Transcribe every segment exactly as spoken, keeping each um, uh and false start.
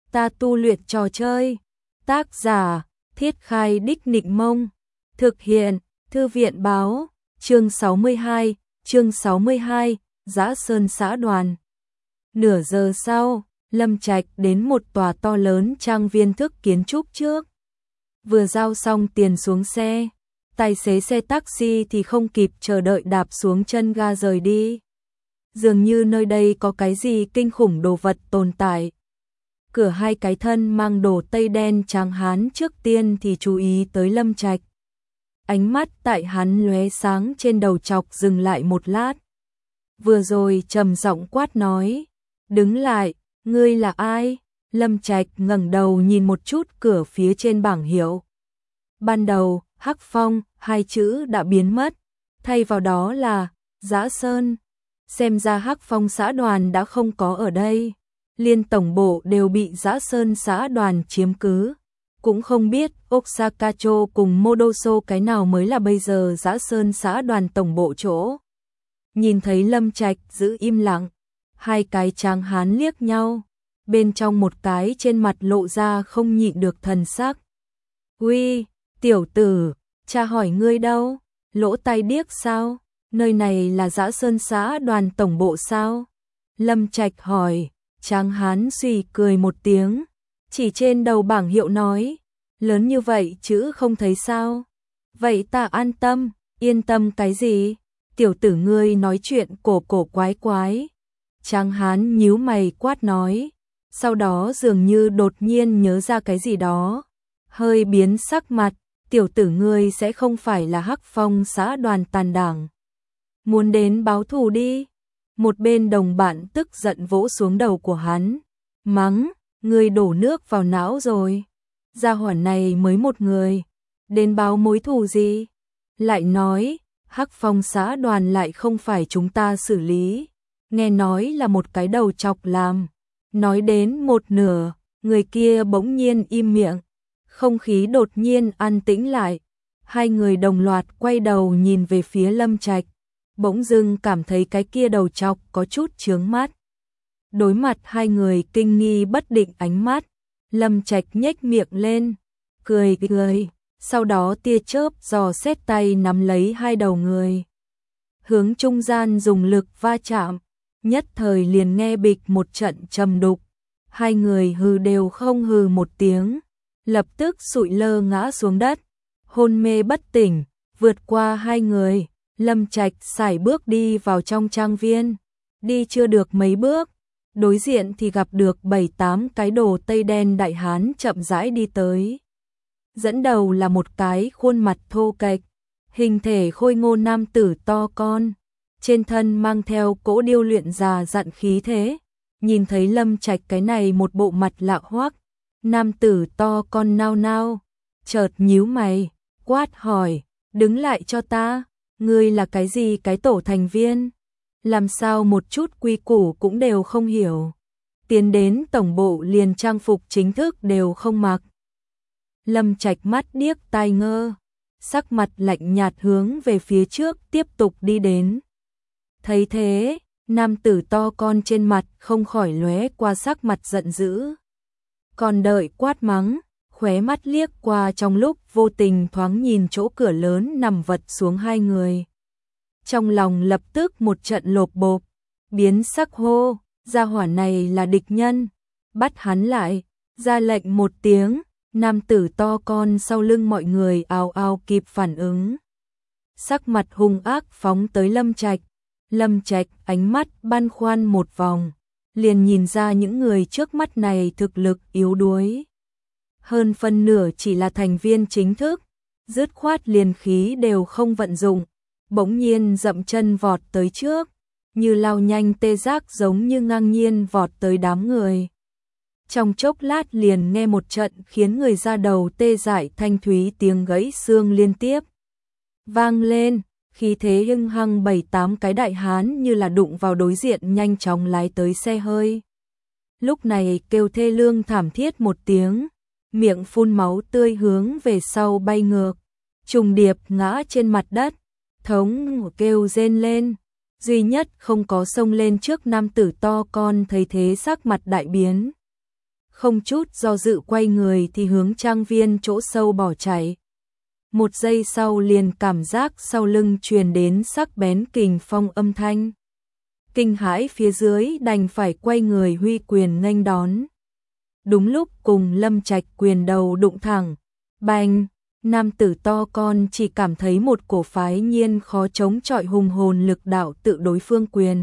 ta tu luyện trò chơi. Tác giả, Thiết Khai Đích Nịnh Mông. Thực hiện, Thư viện Báo. Chương sáu mươi hai, chương sáu mươi hai, Dã Sơn xã đoàn. Nửa giờ sau, Lâm Trạch đến một tòa to lớn trang viên thức kiến trúc trước. Vừa giao xong tiền xuống xe, tài xế xe taxi thì không kịp chờ đợi đạp xuống chân ga rời đi. Dường như nơi đây có cái gì kinh khủng đồ vật tồn tại. Cửa hai cái thân mang đồ tây đen tráng hán trước tiên thì chú ý tới Lâm Trạch. Ánh mắt tại hắn lóe sáng trên đầu chọc dừng lại một lát. Vừa rồi trầm giọng quát nói, đứng lại, ngươi là ai? Lâm Trạch ngẩng đầu nhìn một chút cửa phía trên bảng hiệu. Ban đầu, Hắc Phong, hai chữ đã biến mất, thay vào đó là Dã Sơn. Xem ra Hắc Phong xã đoàn đã không có ở đây, liên tổng bộ đều bị Dã Sơn xã đoàn chiếm cứ. Cũng không biết Osakacho cùng Modoso cái nào mới là bây giờ Dã Sơn xã đoàn tổng bộ chỗ. Nhìn thấy Lâm Trạch giữ im lặng, hai cái tráng hán liếc nhau, bên trong một cái trên mặt lộ ra không nhịn được thần sắc. Uy, tiểu tử, cha hỏi ngươi đâu? Lỗ tai điếc sao? Nơi này là Dã Sơn xã đoàn tổng bộ sao? Lâm Trạch hỏi. Tráng hán suy cười một tiếng, chỉ trên đầu bảng hiệu nói, lớn như vậy chứ không thấy sao? Vậy ta an tâm, yên tâm cái gì? Tiểu tử ngươi nói chuyện cổ cổ quái quái. Tráng hán nhíu mày quát nói, sau đó dường như đột nhiên nhớ ra cái gì đó, hơi biến sắc mặt, tiểu tử ngươi sẽ không phải là Hắc Phong xã đoàn tàn đảng. Muốn đến báo thù đi. Một bên đồng bạn tức giận vỗ xuống đầu của hắn, mắng, ngươi đổ nước vào não rồi. Gia hỏa này mới một người, đến báo mối thù gì? Lại nói, Hắc Phong xã đoàn lại không phải chúng ta xử lý, nghe nói là một cái đầu chọc làm. Nói đến một nửa, người kia bỗng nhiên im miệng, không khí đột nhiên an tĩnh lại. Hai người đồng loạt quay đầu nhìn về phía Lâm Trạch. Bỗng dưng cảm thấy cái kia đầu chọc có chút chướng mắt. Đối mặt hai người kinh nghi bất định ánh mắt, Lâm Trạch nhếch miệng lên, cười cười, sau đó tia chớp dò xét tay nắm lấy hai đầu người. Hướng trung gian dùng lực va chạm, nhất thời liền nghe bịch một trận trầm đục. Hai người hừ đều không hừ một tiếng, lập tức sụi lơ ngã xuống đất, hôn mê bất tỉnh. Vượt qua hai người, Lâm Trạch sải bước đi vào trong trang viên, đi chưa được mấy bước, đối diện thì gặp được bảy tám cái đồ tây đen đại hán chậm rãi đi tới. Dẫn đầu là một cái khuôn mặt thô kệch, hình thể khôi ngô nam tử to con, trên thân mang theo cỗ điêu luyện già dặn khí thế. Nhìn thấy Lâm Trạch cái này một bộ mặt lạ hoắc, nam tử to con nao nao, chợt nhíu mày, quát hỏi, đứng lại cho ta. Ngươi là cái gì cái tổ thành viên? Làm sao một chút quy củ cũng đều không hiểu? Tiến đến tổng bộ liền trang phục chính thức đều không mặc. Lâm Trạch mắt điếc tai ngơ, sắc mặt lạnh nhạt hướng về phía trước tiếp tục đi đến. Thấy thế, nam tử to con trên mặt không khỏi lóe qua sắc mặt giận dữ. Còn đợi quát mắng, khóe mắt liếc qua trong lúc vô tình thoáng nhìn chỗ cửa lớn nằm vật xuống hai người. Trong lòng lập tức một trận lộp bộp, biến sắc hô, gia hỏa này là địch nhân, bắt hắn lại, ra lệnh một tiếng, nam tử to con sau lưng mọi người ào ào kịp phản ứng. Sắc mặt hung ác phóng tới Lâm Trạch, Lâm Trạch ánh mắt băn khoăn một vòng, liền nhìn ra những người trước mắt này thực lực yếu đuối. Hơn phân nửa chỉ là thành viên chính thức, dứt khoát liền khí đều không vận dụng, bỗng nhiên dậm chân vọt tới trước, như lao nhanh tê giác giống như ngang nhiên vọt tới đám người. Trong chốc lát liền nghe một trận khiến người ra đầu tê dại thanh thúy tiếng gãy xương liên tiếp vang lên, khí thế hưng hăng bảy tám cái đại hán như là đụng vào đối diện nhanh chóng lái tới xe hơi. Lúc này kêu thê lương thảm thiết một tiếng, miệng phun máu tươi hướng về sau bay ngược, trùng điệp ngã trên mặt đất, thống kêu rên lên, duy nhất không có xông lên trước nam tử to con thấy thế sắc mặt đại biến. không chút do dự quay người thì hướng trang viên chỗ sâu bỏ chạy. Một giây sau liền cảm giác sau lưng truyền đến sắc bén kình phong âm thanh. Kinh hãi phía dưới đành phải quay người huy quyền nghênh đón. Đúng lúc cùng Lâm Trạch quyền đầu đụng thẳng, bành, nam tử to con chỉ cảm thấy một cổ phái nhiên khó chống chọi hùng hồn lực đạo tự đối phương quyền.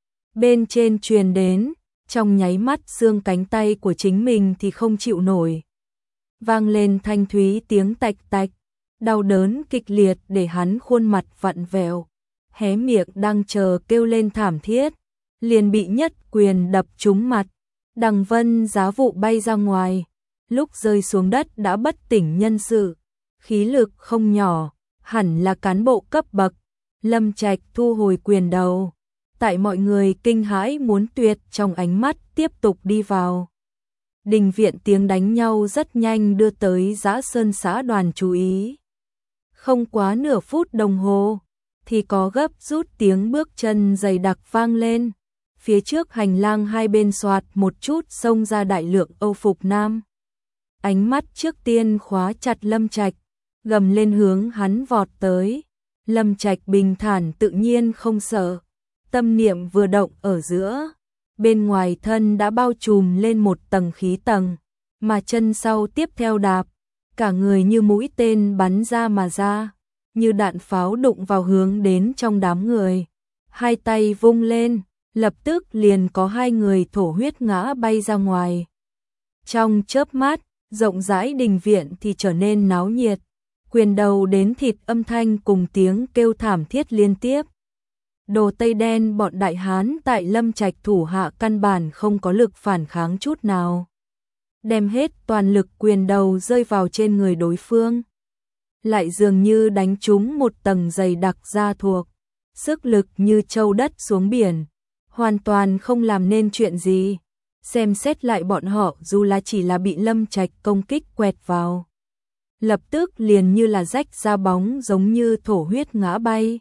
Bên trên truyền đến, trong nháy mắt xương cánh tay của chính mình thì không chịu nổi. Vang lên thanh thúy tiếng tạch tạch, đau đớn kịch liệt để hắn khuôn mặt vặn vẹo, hé miệng đang chờ kêu lên thảm thiết, liền bị nhất quyền đập trúng mặt. Đằng vân giá vụ bay ra ngoài, lúc rơi xuống đất đã bất tỉnh nhân sự, khí lực không nhỏ, hẳn là cán bộ cấp bậc. Lâm Trạch thu hồi quyền đầu, tại mọi người kinh hãi muốn tuyệt trong ánh mắt tiếp tục đi vào. Đình viện tiếng đánh nhau rất nhanh đưa tới Dã Sơn xã đoàn chú ý. Không quá nửa phút đồng hồ, thì có gấp rút tiếng bước chân dày đặc vang lên. Phía trước hành lang hai bên xoạt một chút xông ra đại lượng Âu phục nam. Ánh mắt trước tiên khóa chặt Lâm Trạch, gầm lên hướng hắn vọt tới. Lâm Trạch bình thản tự nhiên không sợ, tâm niệm vừa động ở giữa, bên ngoài thân đã bao trùm lên một tầng khí tầng, mà chân sau tiếp theo đạp, cả người như mũi tên bắn ra mà ra, như đạn pháo đụng vào hướng đến trong đám người. Hai tay vung lên, lập tức liền có hai người thổ huyết ngã bay ra ngoài. Trong chớp mắt, rộng rãi đình viện thì trở nên náo nhiệt, quyền đầu đến thịt âm thanh cùng tiếng kêu thảm thiết liên tiếp. Đồ Tây Đen bọn đại hán tại Lâm Trạch thủ hạ căn bản không có lực phản kháng chút nào. Đem hết toàn lực quyền đầu rơi vào trên người đối phương. Lại dường như đánh trúng một tầng dày đặc da thuộc, sức lực như châu đất xuống biển, hoàn toàn không làm nên chuyện gì. Xem xét lại bọn họ dù là chỉ là bị Lâm Trạch công kích quẹt vào, lập tức liền như là rách ra bóng giống như thổ huyết ngã bay.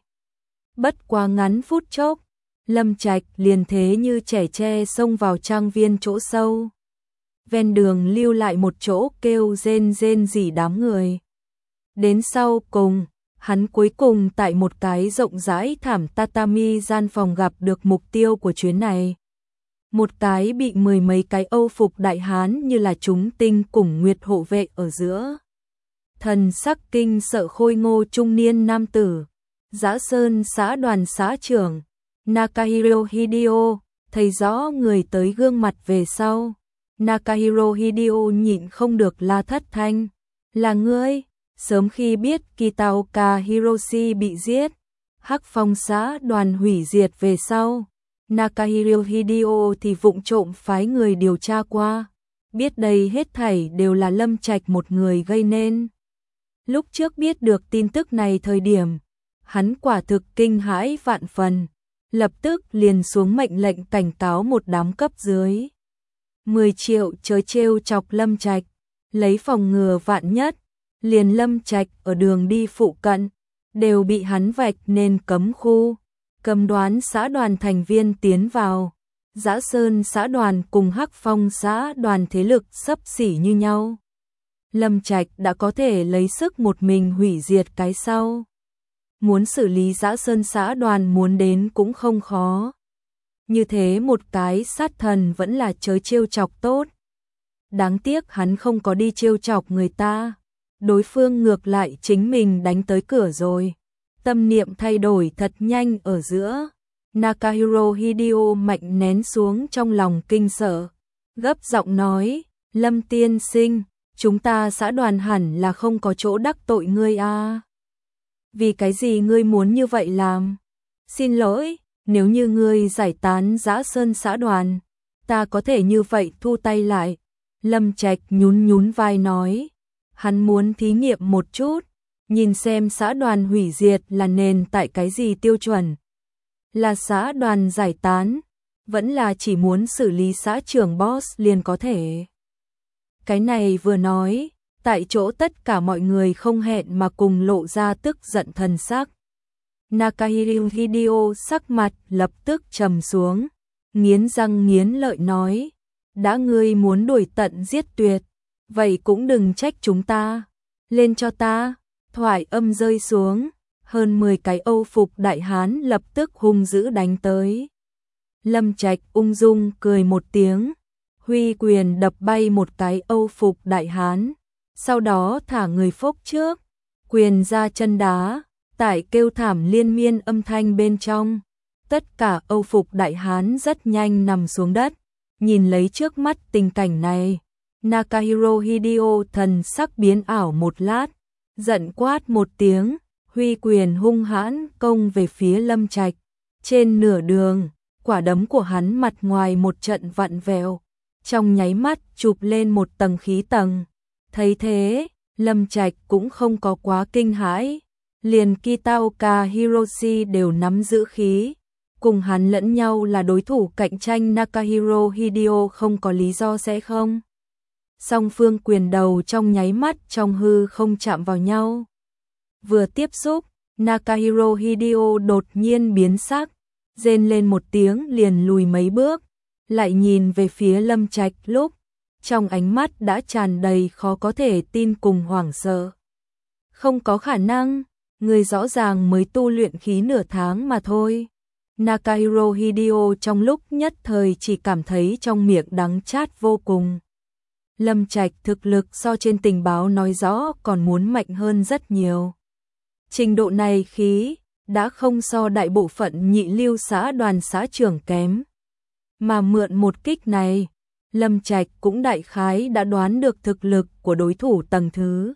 Bất quá ngắn phút chốc, Lâm Trạch liền thế như trẻ tre xông vào trang viên chỗ sâu. Ven đường lưu lại một chỗ kêu rên rên rỉ đám người. Đến sau cùng, hắn cuối cùng tại một cái rộng rãi thảm tatami gian phòng gặp được mục tiêu của chuyến này. Một cái bị mười mấy cái Âu phục đại hán như là chúng tinh cùng nguyệt hộ vệ ở giữa. Thần sắc kinh sợ khôi ngô trung niên nam tử, Dã Sơn xã đoàn xã trưởng Nakahiro Hideo, thấy rõ người tới gương mặt về sau. Nakahiro Hideo nhịn không được la thất thanh, là ngươi? Sớm khi biết Kitaoka Hiroshi bị giết, Hắc Phong xã đoàn hủy diệt về sau, Nakahiro Hideo thì vụng trộm phái người điều tra qua, biết đây hết thảy đều là Lâm Trạch một người gây nên. Lúc trước biết được tin tức này thời điểm, hắn quả thực kinh hãi vạn phần, lập tức liền xuống mệnh lệnh cảnh cáo một đám cấp dưới. mười triệu chớ trêu chọc Lâm Trạch, lấy phòng ngừa vạn nhất, liền Lâm Trạch ở đường đi phụ cận, đều bị hắn vạch nên cấm khu, cấm đoán xã đoàn thành viên tiến vào. Dã Sơn xã đoàn cùng Hắc Phong xã đoàn thế lực xấp xỉ như nhau. Lâm Trạch đã có thể lấy sức một mình hủy diệt cái sau. Muốn xử lý Dã Sơn xã đoàn muốn đến cũng không khó. Như thế một cái sát thần vẫn là chớ trêu chọc tốt. Đáng tiếc hắn không có đi trêu chọc người ta. Đối phương ngược lại chính mình đánh tới cửa rồi. Tâm niệm thay đổi thật nhanh ở giữa. Nakahiro Hideo mạnh nén xuống trong lòng kinh sợ, gấp giọng nói, Lâm tiên sinh, chúng ta xã đoàn hẳn là không có chỗ đắc tội ngươi à. Vì cái gì ngươi muốn như vậy làm? Xin lỗi, nếu như ngươi giải tán Dã Sơn xã đoàn, ta có thể như vậy thu tay lại. Lâm Trạch nhún nhún vai nói, hắn muốn thí nghiệm một chút, nhìn xem xã đoàn hủy diệt là nền tại cái gì tiêu chuẩn. Là xã đoàn giải tán, vẫn là chỉ muốn xử lý xã trưởng boss liền có thể. Cái này vừa nói, tại chỗ tất cả mọi người không hẹn mà cùng lộ ra tức giận thần sắc. Nakahiro Hideo sắc mặt lập tức trầm xuống, nghiến răng nghiến lợi nói, đã ngươi muốn đuổi tận giết tuyệt, vậy cũng đừng trách chúng ta, lên cho ta. Thoại âm rơi xuống, hơn mười cái Âu phục đại hán lập tức hung dữ đánh tới. Lâm Trạch ung dung cười một tiếng, huy quyền đập bay một cái Âu phục đại hán, sau đó thả người phốc trước, quyền ra chân đá, tại kêu thảm liên miên âm thanh bên trong. Tất cả Âu phục đại hán rất nhanh nằm xuống đất, nhìn lấy trước mắt tình cảnh này. Nakahiro Hideo thần sắc biến ảo một lát, giận quát một tiếng, huy quyền hung hãn công về phía Lâm Trạch. Trên nửa đường, quả đấm của hắn mặt ngoài một trận vặn vẹo, trong nháy mắt chụp lên một tầng khí tầng. Thấy thế, Lâm Trạch cũng không có quá kinh hãi, liền Kitaoka Hiroshi đều nắm giữ khí, cùng hắn lẫn nhau là đối thủ cạnh tranh, Nakahiro Hideo không có lý do sẽ không. Song phương quyền đầu trong nháy mắt trong hư không chạm vào nhau. Vừa tiếp xúc, Nakahiro Hideo đột nhiên biến sắc, rên lên một tiếng liền lùi mấy bước, lại nhìn về phía Lâm Trạch lúc, trong ánh mắt đã tràn đầy khó có thể tin cùng hoảng sợ. Không có khả năng, người rõ ràng mới tu luyện khí nửa tháng mà thôi. Nakahiro Hideo trong lúc nhất thời chỉ cảm thấy trong miệng đắng chát vô cùng. Lâm Trạch thực lực so trên tình báo nói rõ còn muốn mạnh hơn rất nhiều. Trình độ này khí đã không so đại bộ phận nhị lưu xã đoàn xã trưởng kém. Mà mượn một kích này, Lâm Trạch cũng đại khái đã đoán được thực lực của đối thủ tầng thứ.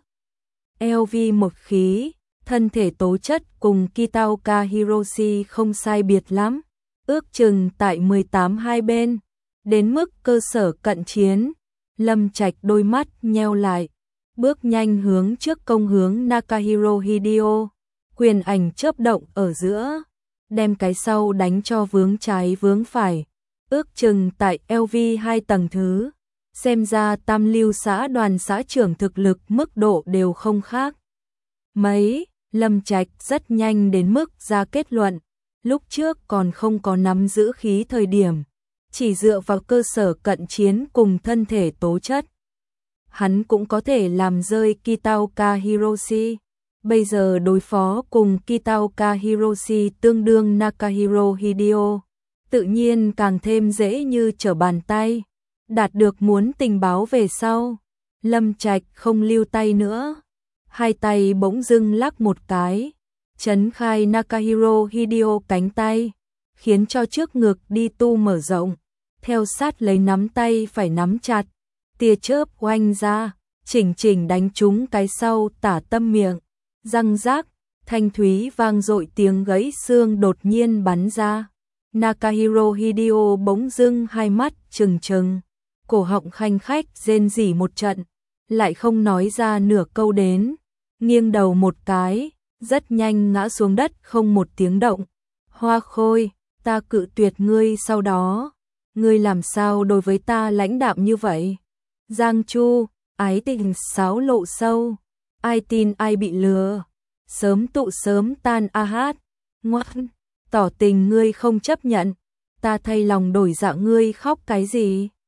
lờ vê một khí, thân thể tố chất cùng Kitaoka Hiroshi không sai biệt lắm, ước chừng tại mười tám hai bên, đến mức cơ sở cận chiến. Lâm Trạch đôi mắt nheo lại, bước nhanh hướng trước công hướng Nakahiro Hideo, quyền ảnh chớp động ở giữa, đem cái sau đánh cho vướng trái vướng phải, ước chừng tại lờ vê hai tầng thứ. Xem ra tam lưu xã đoàn xã trưởng thực lực mức độ đều không khác mấy. Lâm Trạch rất nhanh đến mức ra kết luận, lúc trước còn không có nắm giữ khí thời điểm, chỉ dựa vào cơ sở cận chiến cùng thân thể tố chất, hắn cũng có thể làm rơi Kitaoka Hiroshi. Bây giờ đối phó cùng Kitaoka Hiroshi tương đương Nakahiro Hideo, tự nhiên càng thêm dễ như trở bàn tay. Đạt được muốn tình báo về sau, Lâm Trạch không lưu tay nữa, hai tay bỗng dưng lắc một cái, chấn khai Nakahiro Hideo cánh tay, khiến cho trước ngực đi tu mở rộng, theo sát lấy nắm tay phải nắm chặt, tia chớp oanh ra, chỉnh chỉnh đánh trúng cái sau tả tâm miệng, răng rác, thanh thúy vang dội tiếng gãy xương đột nhiên bắn ra. Nakahiro Hideo bỗng dưng hai mắt trừng trừng, cổ họng khanh khách rên rỉ một trận, lại không nói ra nửa câu đến, nghiêng đầu một cái, rất nhanh ngã xuống đất không một tiếng động. Hoa Khôi, ta cự tuyệt ngươi, sau đó ngươi làm sao đối với ta lãnh đạm như vậy? Giang Chu, ái tình sáo lộ sâu, ai tin ai bị lừa, sớm tụ sớm tan a hát, ngoan, tỏ tình ngươi không chấp nhận, ta thay lòng đổi dạ, ngươi khóc cái gì?